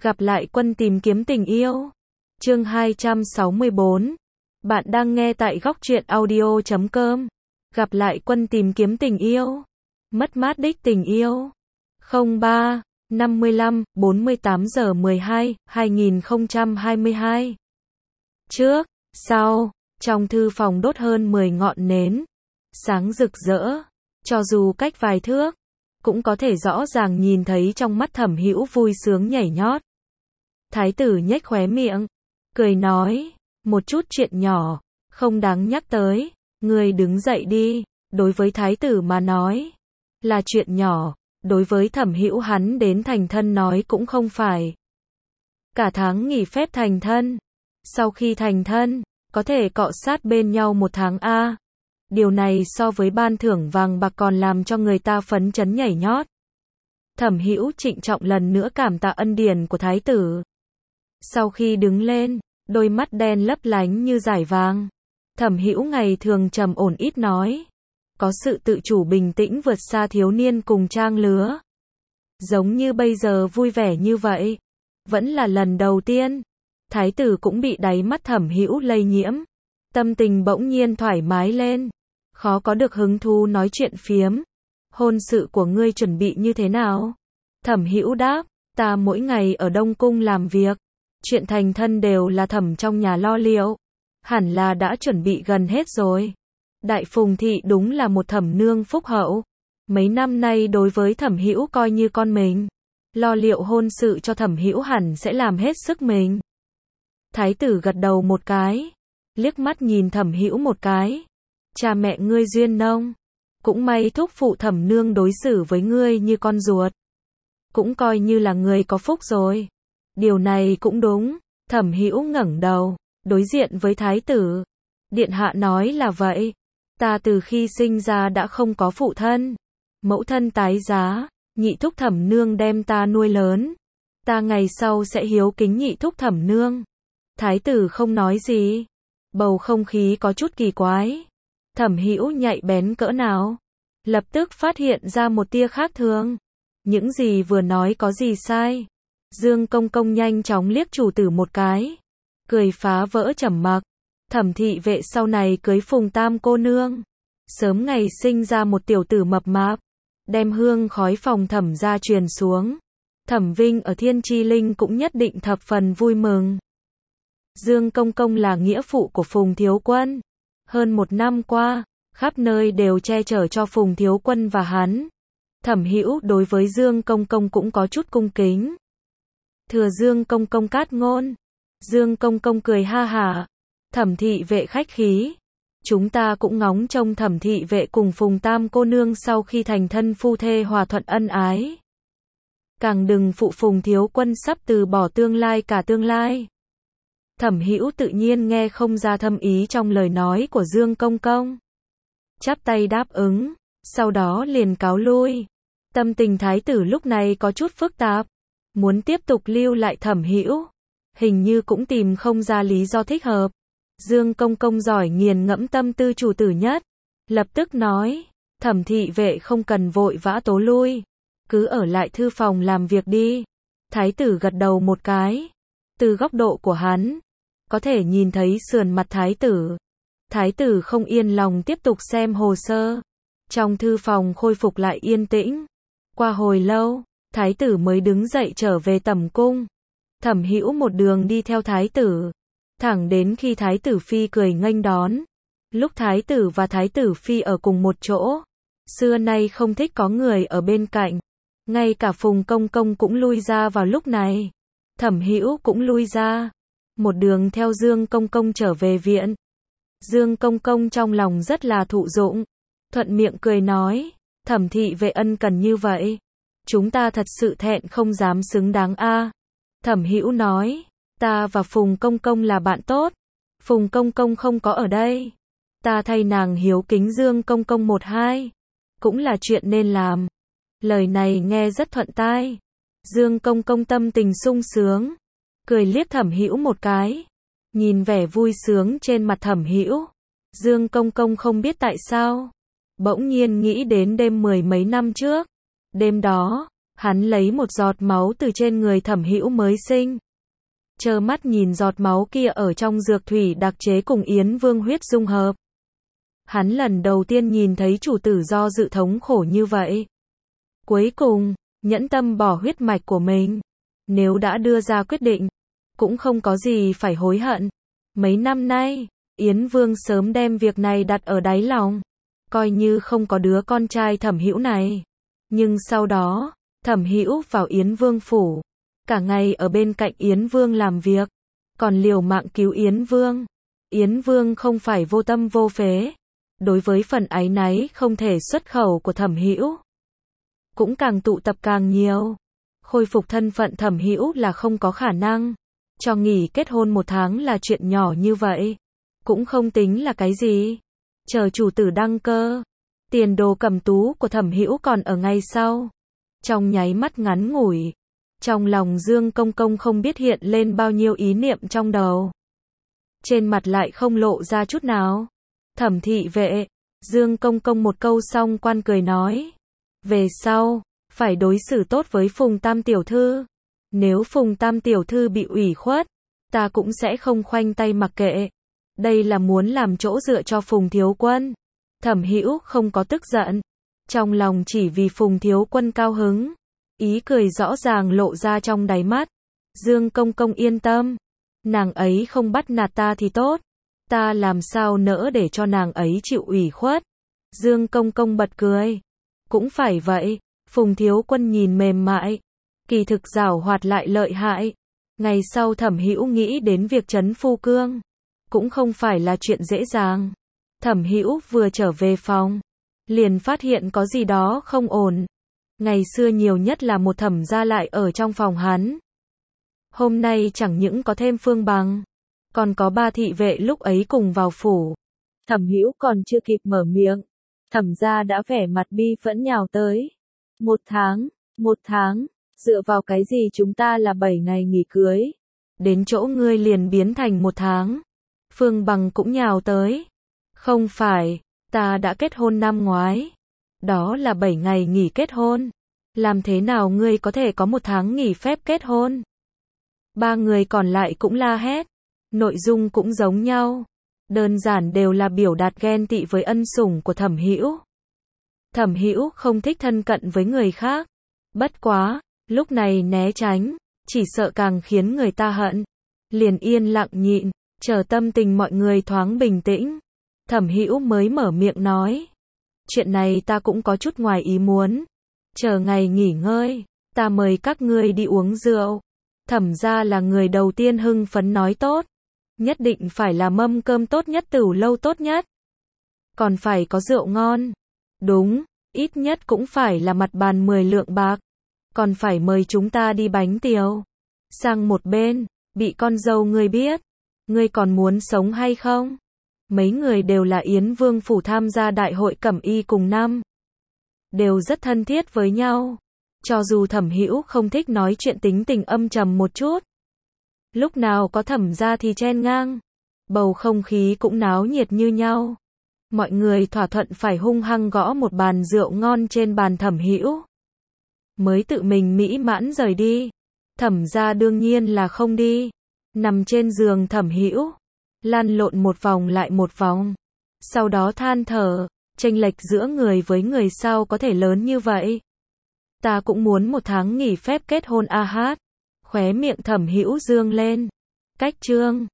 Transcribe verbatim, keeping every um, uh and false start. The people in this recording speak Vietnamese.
Gặp lại Quân tìm kiếm tình yêu. Chương hai trăm sáu mươi bốn. Bạn đang nghe tại góc truyện audio chấm com. Gặp lại Quân tìm kiếm tình yêu. Mất mát đích tình yêu. không ba năm mươi lăm bốn mươi tám giờ mười hai hai nghìn không trăm hai mươi hai. Trước, sau, trong thư phòng đốt hơn mười ngọn nến, sáng rực rỡ, cho dù cách vài thước, cũng có thể rõ ràng nhìn thấy trong mắt Thẩm Hữu vui sướng nhảy nhót. Thái tử nhếch khóe miệng, cười nói, một chút chuyện nhỏ, không đáng nhắc tới, ngươi đứng dậy đi. Đối với thái tử mà nói, là chuyện nhỏ, đối với Thẩm Hữu hắn đến thành thân nói cũng không phải. Cả tháng nghỉ phép thành thân, sau khi thành thân, có thể cọ sát bên nhau một tháng a. Điều này so với ban thưởng vàng bạc còn làm cho người ta phấn chấn nhảy nhót. Thẩm Hữu trịnh trọng lần nữa cảm tạ ân điển của thái tử. Sau khi đứng lên, đôi mắt đen lấp lánh như dải vàng. Thẩm Hữu ngày thường trầm ổn ít nói, có sự tự chủ bình tĩnh vượt xa thiếu niên cùng trang lứa. Giống như bây giờ vui vẻ như vậy, vẫn là lần đầu tiên. Thái tử cũng bị đáy mắt Thẩm Hữu lây nhiễm, tâm tình bỗng nhiên thoải mái lên, khó có được hứng thú nói chuyện phiếm. Hôn sự của ngươi chuẩn bị như thế nào? Thẩm Hữu đáp, ta mỗi ngày ở Đông Cung làm việc, chuyện thành thân đều là Thẩm trong nhà lo liệu, hẳn là đã chuẩn bị gần hết rồi. Đại Phùng thị đúng là một thẩm nương phúc hậu, mấy năm nay đối với Thẩm Hữu coi như con mình, lo liệu hôn sự cho Thẩm Hữu hẳn sẽ làm hết sức mình. Thái tử gật đầu một cái, liếc mắt nhìn Thẩm Hữu một cái, cha mẹ ngươi duyên nông, cũng may thúc phụ Thẩm nương đối xử với ngươi như con ruột, cũng coi như là người có phúc rồi. Điều này cũng đúng. Thẩm Hữu ngẩng đầu, đối diện với thái tử. Điện hạ nói là vậy. Ta từ khi sinh ra đã không có phụ thân, mẫu thân tái giá, nhị thúc Thẩm nương đem ta nuôi lớn, ta ngày sau sẽ hiếu kính nhị thúc Thẩm nương. Thái tử không nói gì, bầu không khí có chút kỳ quái. Thẩm Hữu nhạy bén cỡ nào, lập tức phát hiện ra một tia khác thường. Những gì vừa nói có gì sai? Dương Công Công nhanh chóng liếc chủ tử một cái, cười phá vỡ trầm mặc. Thẩm thị vệ sau này cưới Phùng Tam cô nương, sớm ngày sinh ra một tiểu tử mập mạp, đem hương khói phòng Thẩm gia truyền xuống. Thẩm Vinh ở Thiên Chi Linh cũng nhất định thập phần vui mừng. Dương Công Công là nghĩa phụ của Phùng Thiếu Quân, hơn một năm qua, khắp nơi đều che chở cho Phùng Thiếu Quân và hắn. Thẩm Hữu đối với Dương Công Công cũng có chút cung kính. Thừa Dương Công Công cát ngôn. Dương Công Công cười ha hả. Thẩm thị vệ khách khí. Chúng ta cũng ngóng trông Thẩm thị vệ cùng Phùng Tam cô nương sau khi thành thân phu thê hòa thuận ân ái. Càng đừng phụ Phùng Thiếu Quân sắp từ bỏ tương lai cả tương lai. Thẩm Hữu tự nhiên nghe không ra thâm ý trong lời nói của Dương Công Công, chắp tay đáp ứng, sau đó liền cáo lui. Tâm tình thái tử lúc này có chút phức tạp, muốn tiếp tục lưu lại Thẩm Hữu, hình như cũng tìm không ra lý do thích hợp. Dương Công Công giỏi nghiền ngẫm tâm tư chủ tử nhất, lập tức nói, Thẩm thị vệ không cần vội vã tố lui, cứ ở lại thư phòng làm việc đi. Thái tử gật đầu một cái, từ góc độ của hắn, có thể nhìn thấy sườn mặt thái tử. Thái tử không yên lòng tiếp tục xem hồ sơ. Trong thư phòng khôi phục lại yên tĩnh. Qua hồi lâu, thái tử mới đứng dậy trở về tẩm cung. Thẩm Hữu một đường đi theo thái tử, thẳng đến khi thái tử phi cười nghênh đón. Lúc thái tử và thái tử phi ở cùng một chỗ, xưa nay không thích có người ở bên cạnh. Ngay cả Phùng Công Công cũng lui ra vào lúc này. Thẩm Hữu cũng lui ra, một đường theo Dương Công Công trở về viện. Dương Công Công trong lòng rất là thụ dụng, thuận miệng cười nói, Thẩm thị vệ ân cần như vậy, chúng ta thật sự thẹn không dám xứng đáng a. Thẩm Hữu nói, ta và Phùng Công Công là bạn tốt, Phùng Công Công không có ở đây, ta thay nàng hiếu kính Dương Công Công một hai, cũng là chuyện nên làm. Lời này nghe rất thuận tai. Dương Công Công tâm tình sung sướng, cười liếc Thẩm Hữu một cái, nhìn vẻ vui sướng trên mặt Thẩm Hữu, Dương Công Công không biết tại sao, bỗng nhiên nghĩ đến đêm mười mấy năm trước. Đêm đó, Hắn lấy một giọt máu từ trên người Thẩm Hữu mới sinh. Trơ mắt nhìn giọt máu kia ở trong dược thủy đặc chế cùng Yến Vương huyết dung hợp. Hắn lần đầu tiên nhìn thấy chủ tử do dự thống khổ như vậy. Cuối cùng, nhẫn tâm bỏ huyết mạch của mình. Nếu đã đưa ra quyết định, cũng không có gì phải hối hận. Mấy năm nay, Yến Vương sớm đem việc này đặt ở đáy lòng, coi như không có đứa con trai Thẩm Hữu này. Nhưng sau đó, Thẩm Hữu vào Yến Vương phủ, cả ngày ở bên cạnh Yến Vương làm việc, còn liều mạng cứu Yến Vương. Yến Vương không phải vô tâm vô phế. Đối với phần áy náy không thể xuất khẩu của Thẩm Hữu, cũng càng tụ tập càng nhiều. Khôi phục thân phận Thẩm Hữu là không có khả năng. Cho nghỉ kết hôn một tháng là chuyện nhỏ như vậy, cũng không tính là cái gì. Chờ chủ tử đăng cơ, tiền đồ cầm tú của Thẩm Hữu còn ở ngay sau. Trong nháy mắt ngắn ngủi, trong lòng Dương Công Công không biết hiện lên bao nhiêu ý niệm trong đầu. Trên mặt lại không lộ ra chút nào. Thẩm thị vệ, Dương Công Công một câu xong quan cười nói. Về sau, phải đối xử tốt với Phùng Tam tiểu thư. Nếu Phùng Tam tiểu thư bị ủy khuất, ta cũng sẽ không khoanh tay mặc kệ. Đây là muốn làm chỗ dựa cho Phùng thiếu quân. Thẩm Hữu không có tức giận, trong lòng chỉ vì Phùng thiếu quân cao hứng. Ý cười rõ ràng lộ ra trong đáy mắt. Dương Công Công yên tâm, nàng ấy không bắt nạt ta thì tốt. Ta làm sao nỡ để cho nàng ấy chịu ủy khuất. Dương Công Công bật cười. Cũng phải vậy, Phùng thiếu quân nhìn mềm mại, kỳ thực giảo hoạt lại lợi hại. Ngày sau Thẩm Hữu nghĩ đến việc trấn Phu Cương, cũng không phải là chuyện dễ dàng. Thẩm Hữu vừa trở về phòng, liền phát hiện có gì đó không ổn. Ngày xưa nhiều nhất là một thẩm gia lại ở trong phòng hắn. Hôm nay chẳng những có thêm Phương Bằng, còn có ba thị vệ lúc ấy cùng vào phủ. Thẩm Hữu còn chưa kịp mở miệng, thẩm gia đã vẻ mặt bi phẫn nhào tới. Một tháng, một tháng, dựa vào cái gì chúng ta là bảy ngày nghỉ cưới. Đến chỗ ngươi liền biến thành một tháng. Phương Bằng cũng nhào tới. Không phải, ta đã kết hôn năm ngoái. Đó là bảy ngày nghỉ kết hôn. Làm thế nào ngươi có thể có một tháng nghỉ phép kết hôn? Ba người còn lại cũng la hét. Nội dung cũng giống nhau. Đơn giản đều là biểu đạt ghen tị với ân sủng của Thẩm Hữu. Thẩm Hữu không thích thân cận với người khác. Bất quá, lúc này né tránh, chỉ sợ càng khiến người ta hận. Liền yên lặng nhịn, chờ tâm tình mọi người thoáng bình tĩnh. Thẩm Hữu mới mở miệng nói. Chuyện này ta cũng có chút ngoài ý muốn. Chờ ngày nghỉ ngơi, ta mời các ngươi đi uống rượu. Thẩm gia là người đầu tiên hưng phấn nói tốt. Nhất định phải là mâm cơm tốt nhất, tửu lâu tốt nhất. Còn phải có rượu ngon. Đúng, ít nhất cũng phải là mặt bàn mười lượng bạc. Còn phải mời chúng ta đi bánh tiều. Sang một bên, bị con dâu ngươi biết. Ngươi còn muốn sống hay không? Mấy người đều là Yến Vương phủ tham gia đại hội cẩm y cùng năm. Đều rất thân thiết với nhau. Cho dù Thẩm Hữu không thích nói chuyện tính tình âm trầm một chút. Lúc nào có Thẩm gia thì chen ngang. Bầu không khí cũng náo nhiệt như nhau. Mọi người thỏa thuận phải hung hăng gõ một bàn rượu ngon trên bàn Thẩm Hữu. Mới tự mình mỹ mãn rời đi. Thẩm gia đương nhiên là không đi. Nằm trên giường Thẩm Hữu, lăn lộn một vòng lại một vòng. Sau đó than thở, chênh lệch giữa người với người sao có thể lớn như vậy. Ta cũng muốn một tháng nghỉ phép kết hôn a hát. Khóe miệng Thẩm Hữu dương lên. Cách chương